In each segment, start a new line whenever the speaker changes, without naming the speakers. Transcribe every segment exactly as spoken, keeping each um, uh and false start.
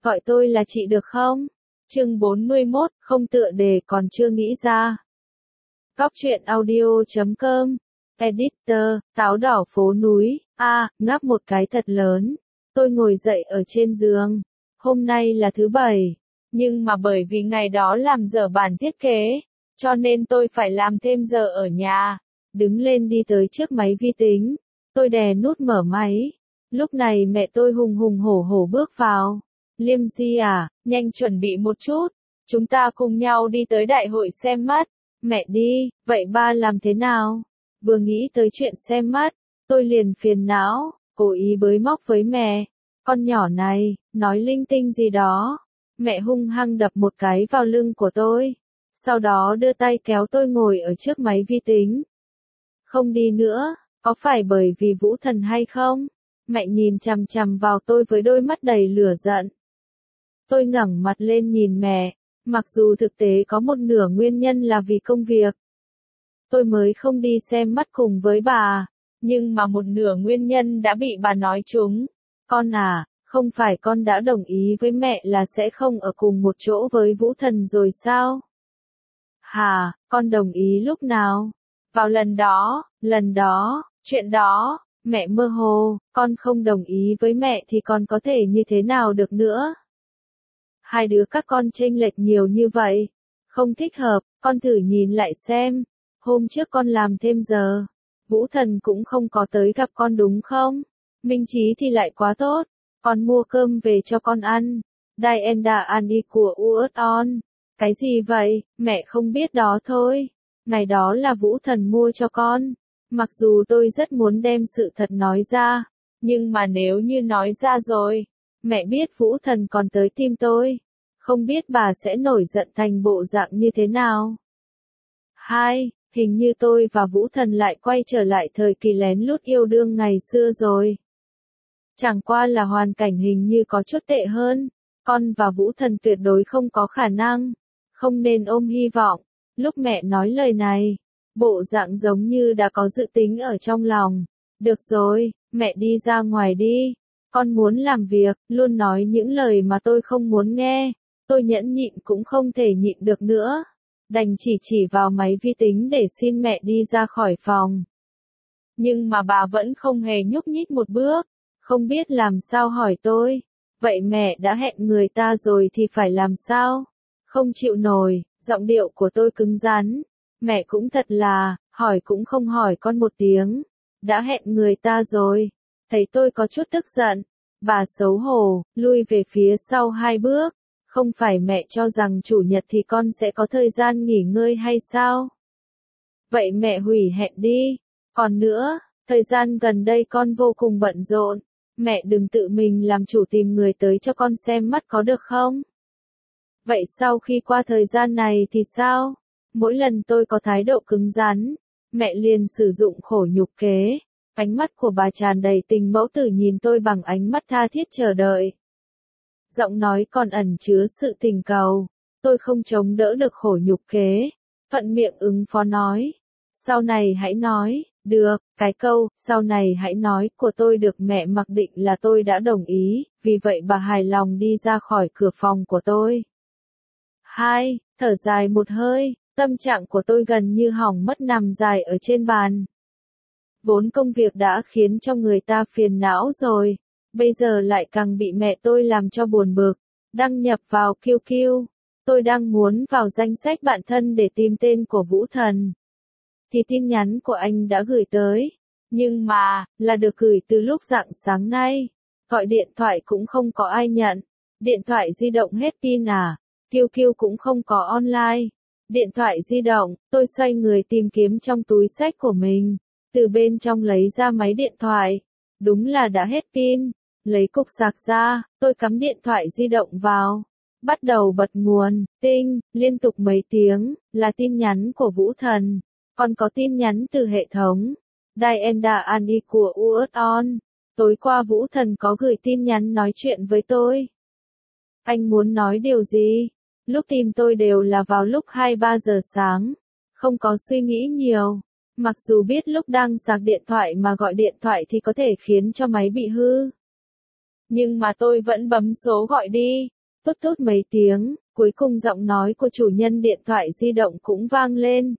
Gọi tôi là chị được không? Chương bốn mươi mốt, không tựa đề còn chưa nghĩ ra. Góc truyện audio chấm com. Editor, táo đỏ phố núi. A, à, ngáp một cái thật lớn. Tôi ngồi dậy ở trên giường. Hôm nay là thứ bảy. Nhưng mà bởi vì ngày đó làm dở bản thiết kế, cho nên tôi phải làm thêm giờ ở nhà. Đứng lên đi tới trước máy vi tính. Tôi đè nút mở máy. Lúc này mẹ tôi hùng hùng hổ hổ bước vào. Liêm Di à, nhanh chuẩn bị một chút. Chúng ta cùng nhau đi tới đại hội xem mắt. Mẹ đi, vậy ba làm thế nào? Vừa nghĩ tới chuyện xem mắt, tôi liền phiền não, cố ý bới móc với mẹ. Con nhỏ này, nói linh tinh gì đó. Mẹ hung hăng đập một cái vào lưng của tôi. Sau đó đưa tay kéo tôi ngồi ở trước máy vi tính. Không đi nữa, có phải bởi vì Vũ Thần hay không? Mẹ nhìn chằm chằm vào tôi với đôi mắt đầy lửa giận. Tôi ngẩng mặt lên nhìn mẹ, mặc dù thực tế có một nửa nguyên nhân là vì công việc. Tôi mới không đi xem mắt cùng với bà, nhưng mà một nửa nguyên nhân đã bị bà nói trúng. Con à, không phải con đã đồng ý với mẹ là sẽ không ở cùng một chỗ với Vũ Thần rồi sao? Hà, con đồng ý lúc nào? Vào lần đó, lần đó, chuyện đó. Mẹ mơ hồ, con không đồng ý với mẹ thì con có thể như thế nào được nữa? Hai đứa các con chênh lệch nhiều như vậy. Không thích hợp, con thử nhìn lại xem. Hôm trước con làm thêm giờ. Vũ Thần cũng không có tới gặp con đúng không? Minh Trí thì lại quá tốt. Con mua cơm về cho con ăn. Dienda Ani của Uất-on. Cái gì vậy? Mẹ không biết đó thôi. Ngày đó là Vũ Thần mua cho con. Mặc dù tôi rất muốn đem sự thật nói ra, nhưng mà nếu như nói ra rồi, mẹ biết Vũ Thần còn tới tim tôi, không biết bà sẽ nổi giận thành bộ dạng như thế nào. Hai, hình như tôi và Vũ Thần lại quay trở lại thời kỳ lén lút yêu đương ngày xưa rồi. Chẳng qua là hoàn cảnh hình như có chút tệ hơn, con và Vũ Thần tuyệt đối không có khả năng, không nên ôm hy vọng. Lúc mẹ nói lời này, bộ dạng giống như đã có dự tính ở trong lòng. Được rồi, mẹ đi ra ngoài đi. Con muốn làm việc, luôn nói những lời mà tôi không muốn nghe. Tôi nhẫn nhịn cũng không thể nhịn được nữa. Đành chỉ chỉ vào máy vi tính để xin mẹ đi ra khỏi phòng. Nhưng mà bà vẫn không hề nhúc nhích một bước. Không biết làm sao hỏi tôi. Vậy mẹ đã hẹn người ta rồi thì phải làm sao? Không chịu nổi, giọng điệu của tôi cứng rắn. Mẹ cũng thật là, hỏi cũng không hỏi con một tiếng. Đã hẹn người ta rồi. Thấy tôi có chút tức giận. Bà xấu hổ, lui về phía sau hai bước. Không phải mẹ cho rằng chủ nhật thì con sẽ có thời gian nghỉ ngơi hay sao? Vậy mẹ hủy hẹn đi. Còn nữa, thời gian gần đây con vô cùng bận rộn. Mẹ đừng tự mình làm chủ tìm người tới cho con xem mắt có được không? Vậy sau khi qua thời gian này thì sao? Mỗi lần tôi có thái độ cứng rắn, mẹ liền sử dụng khổ nhục kế. Ánh mắt của bà tràn đầy tình mẫu tử nhìn tôi bằng ánh mắt tha thiết chờ đợi. Giọng nói còn ẩn chứa sự tình cầu. Tôi không chống đỡ được khổ nhục kế. Thuận miệng ứng phó nói. Sau này hãy nói, được, cái câu, sau này hãy nói của tôi được mẹ mặc định là tôi đã đồng ý, vì vậy bà hài lòng đi ra khỏi cửa phòng của tôi. Hai, thở dài một hơi. Tâm trạng của tôi gần như hỏng mất nằm dài ở trên bàn. Vốn công việc đã khiến cho người ta phiền não rồi, bây giờ lại càng bị mẹ tôi làm cho buồn bực. Đăng nhập vào Q Q. Tôi đang muốn vào danh sách bạn thân để tìm tên của Vũ Thần. Thì tin nhắn của anh đã gửi tới. Nhưng mà, là được gửi từ lúc rạng sáng nay. Gọi điện thoại cũng không có ai nhận. Điện thoại di động hết pin à? Q Q cũng không có online. Điện thoại di động, tôi xoay người tìm kiếm trong túi xách của mình. Từ bên trong lấy ra máy điện thoại. Đúng là đã hết pin. Lấy cục sạc ra, tôi cắm điện thoại di động vào. Bắt đầu bật nguồn, tinh, liên tục mấy tiếng, là tin nhắn của Vũ Thần. Còn có tin nhắn từ hệ thống. Dienda Ani của Uất-on. Tối qua Vũ Thần có gửi tin nhắn nói chuyện với tôi. Anh muốn nói điều gì? Lúc tìm tôi đều là vào lúc hai ba giờ sáng. Không có suy nghĩ nhiều. Mặc dù biết lúc đang sạc điện thoại mà gọi điện thoại thì có thể khiến cho máy bị hư. nhưng mà tôi vẫn bấm số gọi đi. Tút tút mấy tiếng, cuối cùng giọng nói của chủ nhân điện thoại di động cũng vang lên.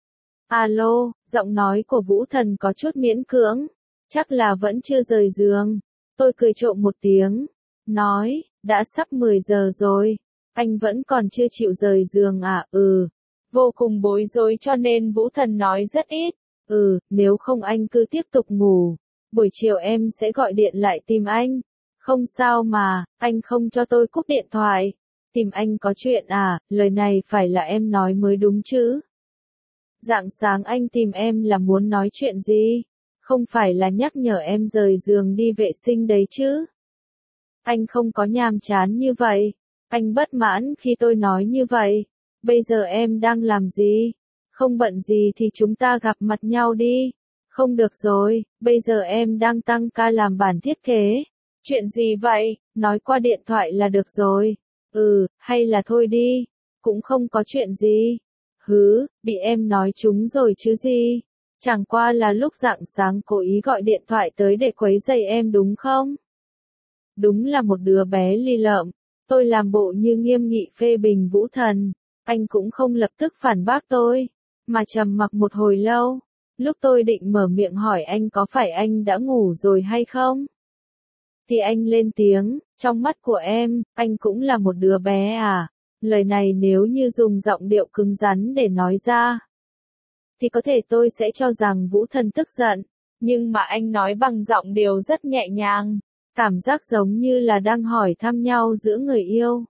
Alo, giọng nói của Vũ Thần có chút miễn cưỡng, chắc là vẫn chưa rời giường. Tôi cười trộm một tiếng, nói, đã sắp mười giờ rồi, anh vẫn còn chưa chịu rời giường à? Ừ. Vô cùng bối rối cho nên Vũ Thần nói rất ít. Ừ, nếu không anh cứ tiếp tục ngủ. Buổi chiều em sẽ gọi điện lại tìm anh. Không sao mà, anh không cho tôi cúp điện thoại. Tìm anh có chuyện à, lời này phải là em nói mới đúng chứ. Rạng sáng anh tìm em là muốn nói chuyện gì? Không phải là nhắc nhở em rời giường đi vệ sinh đấy chứ. Anh không có nhàm chán như vậy. Anh bất mãn khi tôi nói như vậy. Bây giờ em đang làm gì? Không bận gì thì chúng ta gặp mặt nhau đi. Không được rồi, bây giờ em đang tăng ca làm bản thiết kế. Chuyện gì vậy? Nói qua điện thoại là được rồi. Ừ, hay là thôi đi. Cũng không có chuyện gì. Hứ, bị em nói trúng rồi chứ gì. Chẳng qua là lúc rạng sáng cố ý gọi điện thoại tới để quấy rầy em đúng không? Đúng là một đứa bé lì lợm. Tôi làm bộ như nghiêm nghị phê bình Vũ Thần. Anh cũng không lập tức phản bác tôi, mà trầm mặc một hồi lâu. Lúc tôi định mở miệng hỏi anh có phải anh đã ngủ rồi hay không? Thì anh lên tiếng, trong mắt của em, anh cũng là một đứa bé à? Lời này nếu như dùng giọng điệu cứng rắn để nói ra, thì có thể tôi sẽ cho rằng Vũ Thần tức giận. Nhưng mà anh nói bằng giọng điệu rất nhẹ nhàng. Cảm giác giống như là đang hỏi thăm nhau giữa người yêu.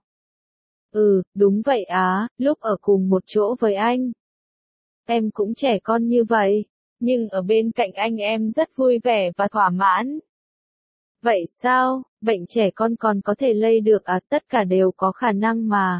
Ừ, đúng vậy á, lúc ở cùng một chỗ với anh. Em cũng trẻ con như vậy, nhưng ở bên cạnh anh em rất vui vẻ và thỏa mãn. Vậy sao, bệnh trẻ con còn có thể lây được à? Tất cả đều có khả năng mà.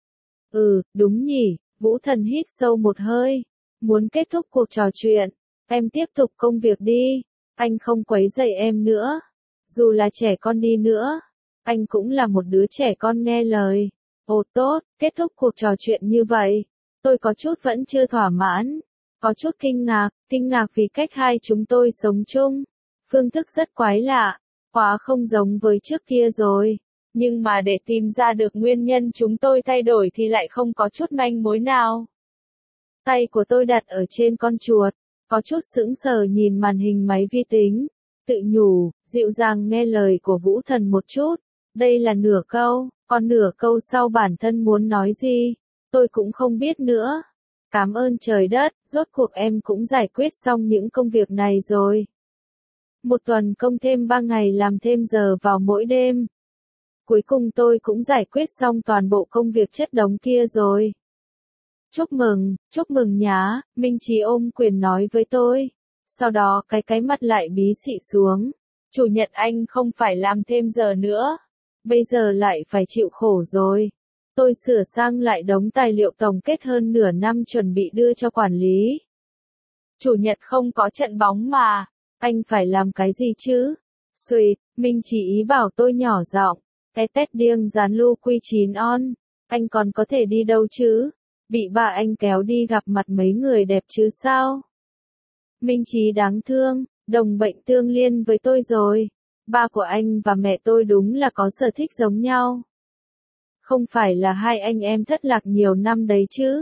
Ừ, đúng nhỉ, Vũ Thần hít sâu một hơi. Muốn kết thúc cuộc trò chuyện, em tiếp tục công việc đi. Anh không quấy rầy em nữa. Dù là trẻ con đi nữa, anh cũng là một đứa trẻ con nghe lời. Ồ tốt, kết thúc cuộc trò chuyện như vậy. Tôi có chút vẫn chưa thỏa mãn. Có chút kinh ngạc, kinh ngạc vì cách hai chúng tôi sống chung. Phương thức rất quái lạ, quá không giống với trước kia rồi. Nhưng mà để tìm ra được nguyên nhân chúng tôi thay đổi thì lại không có chút manh mối nào. Tay của tôi đặt ở trên con chuột, có chút sững sờ nhìn màn hình máy vi tính. Tự nhủ, dịu dàng nghe lời của Vũ Thần một chút. Đây là nửa câu, còn nửa câu sau bản thân muốn nói gì, tôi cũng không biết nữa. Cảm ơn trời đất, rốt cuộc em cũng giải quyết xong những công việc này rồi. Một tuần công thêm ba ngày làm thêm giờ vào mỗi đêm. Cuối cùng tôi cũng giải quyết xong toàn bộ công việc chất đống kia rồi. Chúc mừng, chúc mừng nhá, Minh Chí ôm quyền nói với tôi. Sau đó cái cái mặt lại bí xị xuống. Chủ nhật anh không phải làm thêm giờ nữa. Bây giờ lại phải chịu khổ rồi. Tôi sửa sang lại đống tài liệu tổng kết hơn nửa năm chuẩn bị đưa cho quản lý. Chủ nhật không có trận bóng mà. Anh phải làm cái gì chứ? Xuyệt, Minh Chí ý bảo tôi nhỏ giọng. Té tét điêng dán lưu quy chín on. Anh còn có thể đi đâu chứ? Bị bà anh kéo đi gặp mặt mấy người đẹp chứ sao? Minh Chí đáng thương, đồng bệnh tương liên với tôi rồi. Ba của anh và mẹ tôi đúng là có sở thích giống nhau. Không phải là hai anh em thất lạc nhiều năm đấy chứ?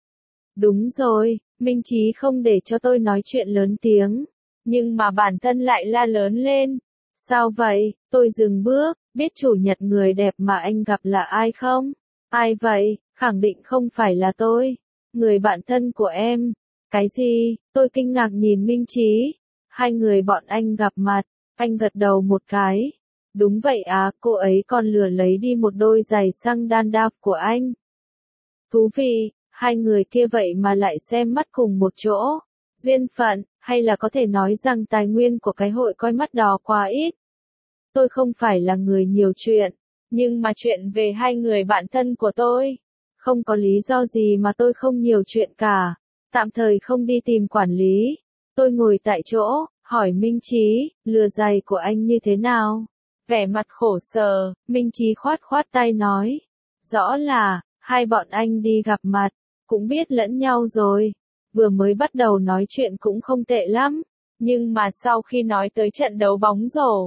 Đúng rồi, Minh Chí không để cho tôi nói chuyện lớn tiếng. Nhưng mà bản thân lại la lớn lên. Sao vậy? Tôi dừng bước, biết chủ nhật người đẹp mà anh gặp là ai không? Ai vậy? Khẳng định không phải là tôi. Người bạn thân của em. Cái gì? Tôi kinh ngạc nhìn Minh Chí. Hai người bọn anh gặp mặt. Anh gật đầu một cái. Đúng vậy à, cô ấy còn lừa lấy đi một đôi giày xăng đan đạp của anh. Thú vị, hai người kia vậy mà lại xem mắt cùng một chỗ. Duyên phận, hay là có thể nói rằng tài nguyên của cái hội coi mắt đó quá ít. Tôi không phải là người nhiều chuyện, nhưng mà chuyện về hai người bạn thân của tôi. Không có lý do gì mà tôi không nhiều chuyện cả. Tạm thời không đi tìm quản lý. Tôi ngồi tại chỗ, hỏi Minh Chí, lừa giày của anh như thế nào? Vẻ mặt khổ sở, Minh Chí khoát khoát tay nói. Rõ là, hai bọn anh đi gặp mặt, cũng biết lẫn nhau rồi. Vừa mới bắt đầu nói chuyện cũng không tệ lắm. Nhưng mà sau khi nói tới trận đấu bóng rổ,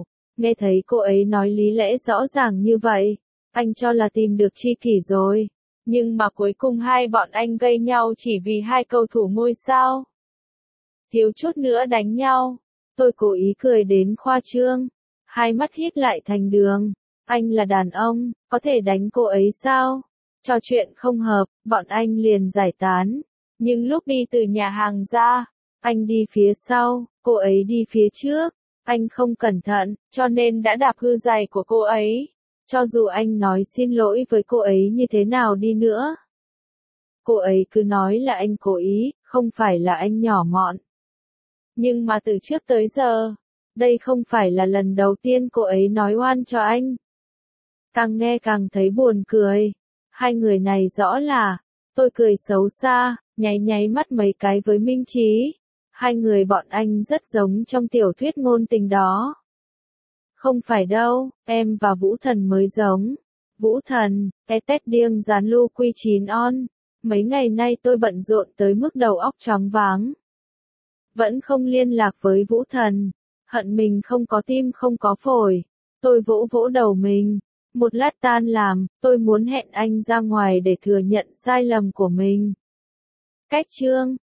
Nghe thấy cô ấy nói lý lẽ rõ ràng như vậy, anh cho là tìm được tri kỷ rồi. Nhưng mà cuối cùng hai bọn anh gây nhau chỉ vì hai cầu thủ ngôi sao. Thiếu chút nữa đánh nhau. Tôi cố ý cười đến khoa trương. Hai mắt híp lại thành đường. Anh là đàn ông, có thể đánh cô ấy sao? Trò chuyện không hợp, bọn anh liền giải tán. Nhưng lúc đi từ nhà hàng ra, anh đi phía sau, cô ấy đi phía trước. Anh không cẩn thận, cho nên đã đạp hư giày của cô ấy. Cho dù anh nói xin lỗi với cô ấy như thế nào đi nữa. Cô ấy cứ nói là anh cố ý, không phải là anh nhỏ mọn. Nhưng mà từ trước tới giờ, đây không phải là lần đầu tiên cô ấy nói oan cho anh. Càng nghe càng thấy buồn cười. Hai người này rõ là, tôi cười xấu xa, nháy nháy mắt mấy cái với Minh Trí. Hai người bọn anh rất giống trong tiểu thuyết ngôn tình đó. Không phải đâu, em và Vũ Thần mới giống. Vũ Thần, tét tét điêng dán lưu quy chín on. Mấy ngày nay tôi bận rộn tới mức đầu óc choáng váng. Vẫn không liên lạc với Vũ Thần. Hận mình không có tim không có phổi. Tôi vỗ vỗ đầu mình. Một lát tan làm, tôi muốn hẹn anh ra ngoài để thừa nhận sai lầm của mình. Cách chương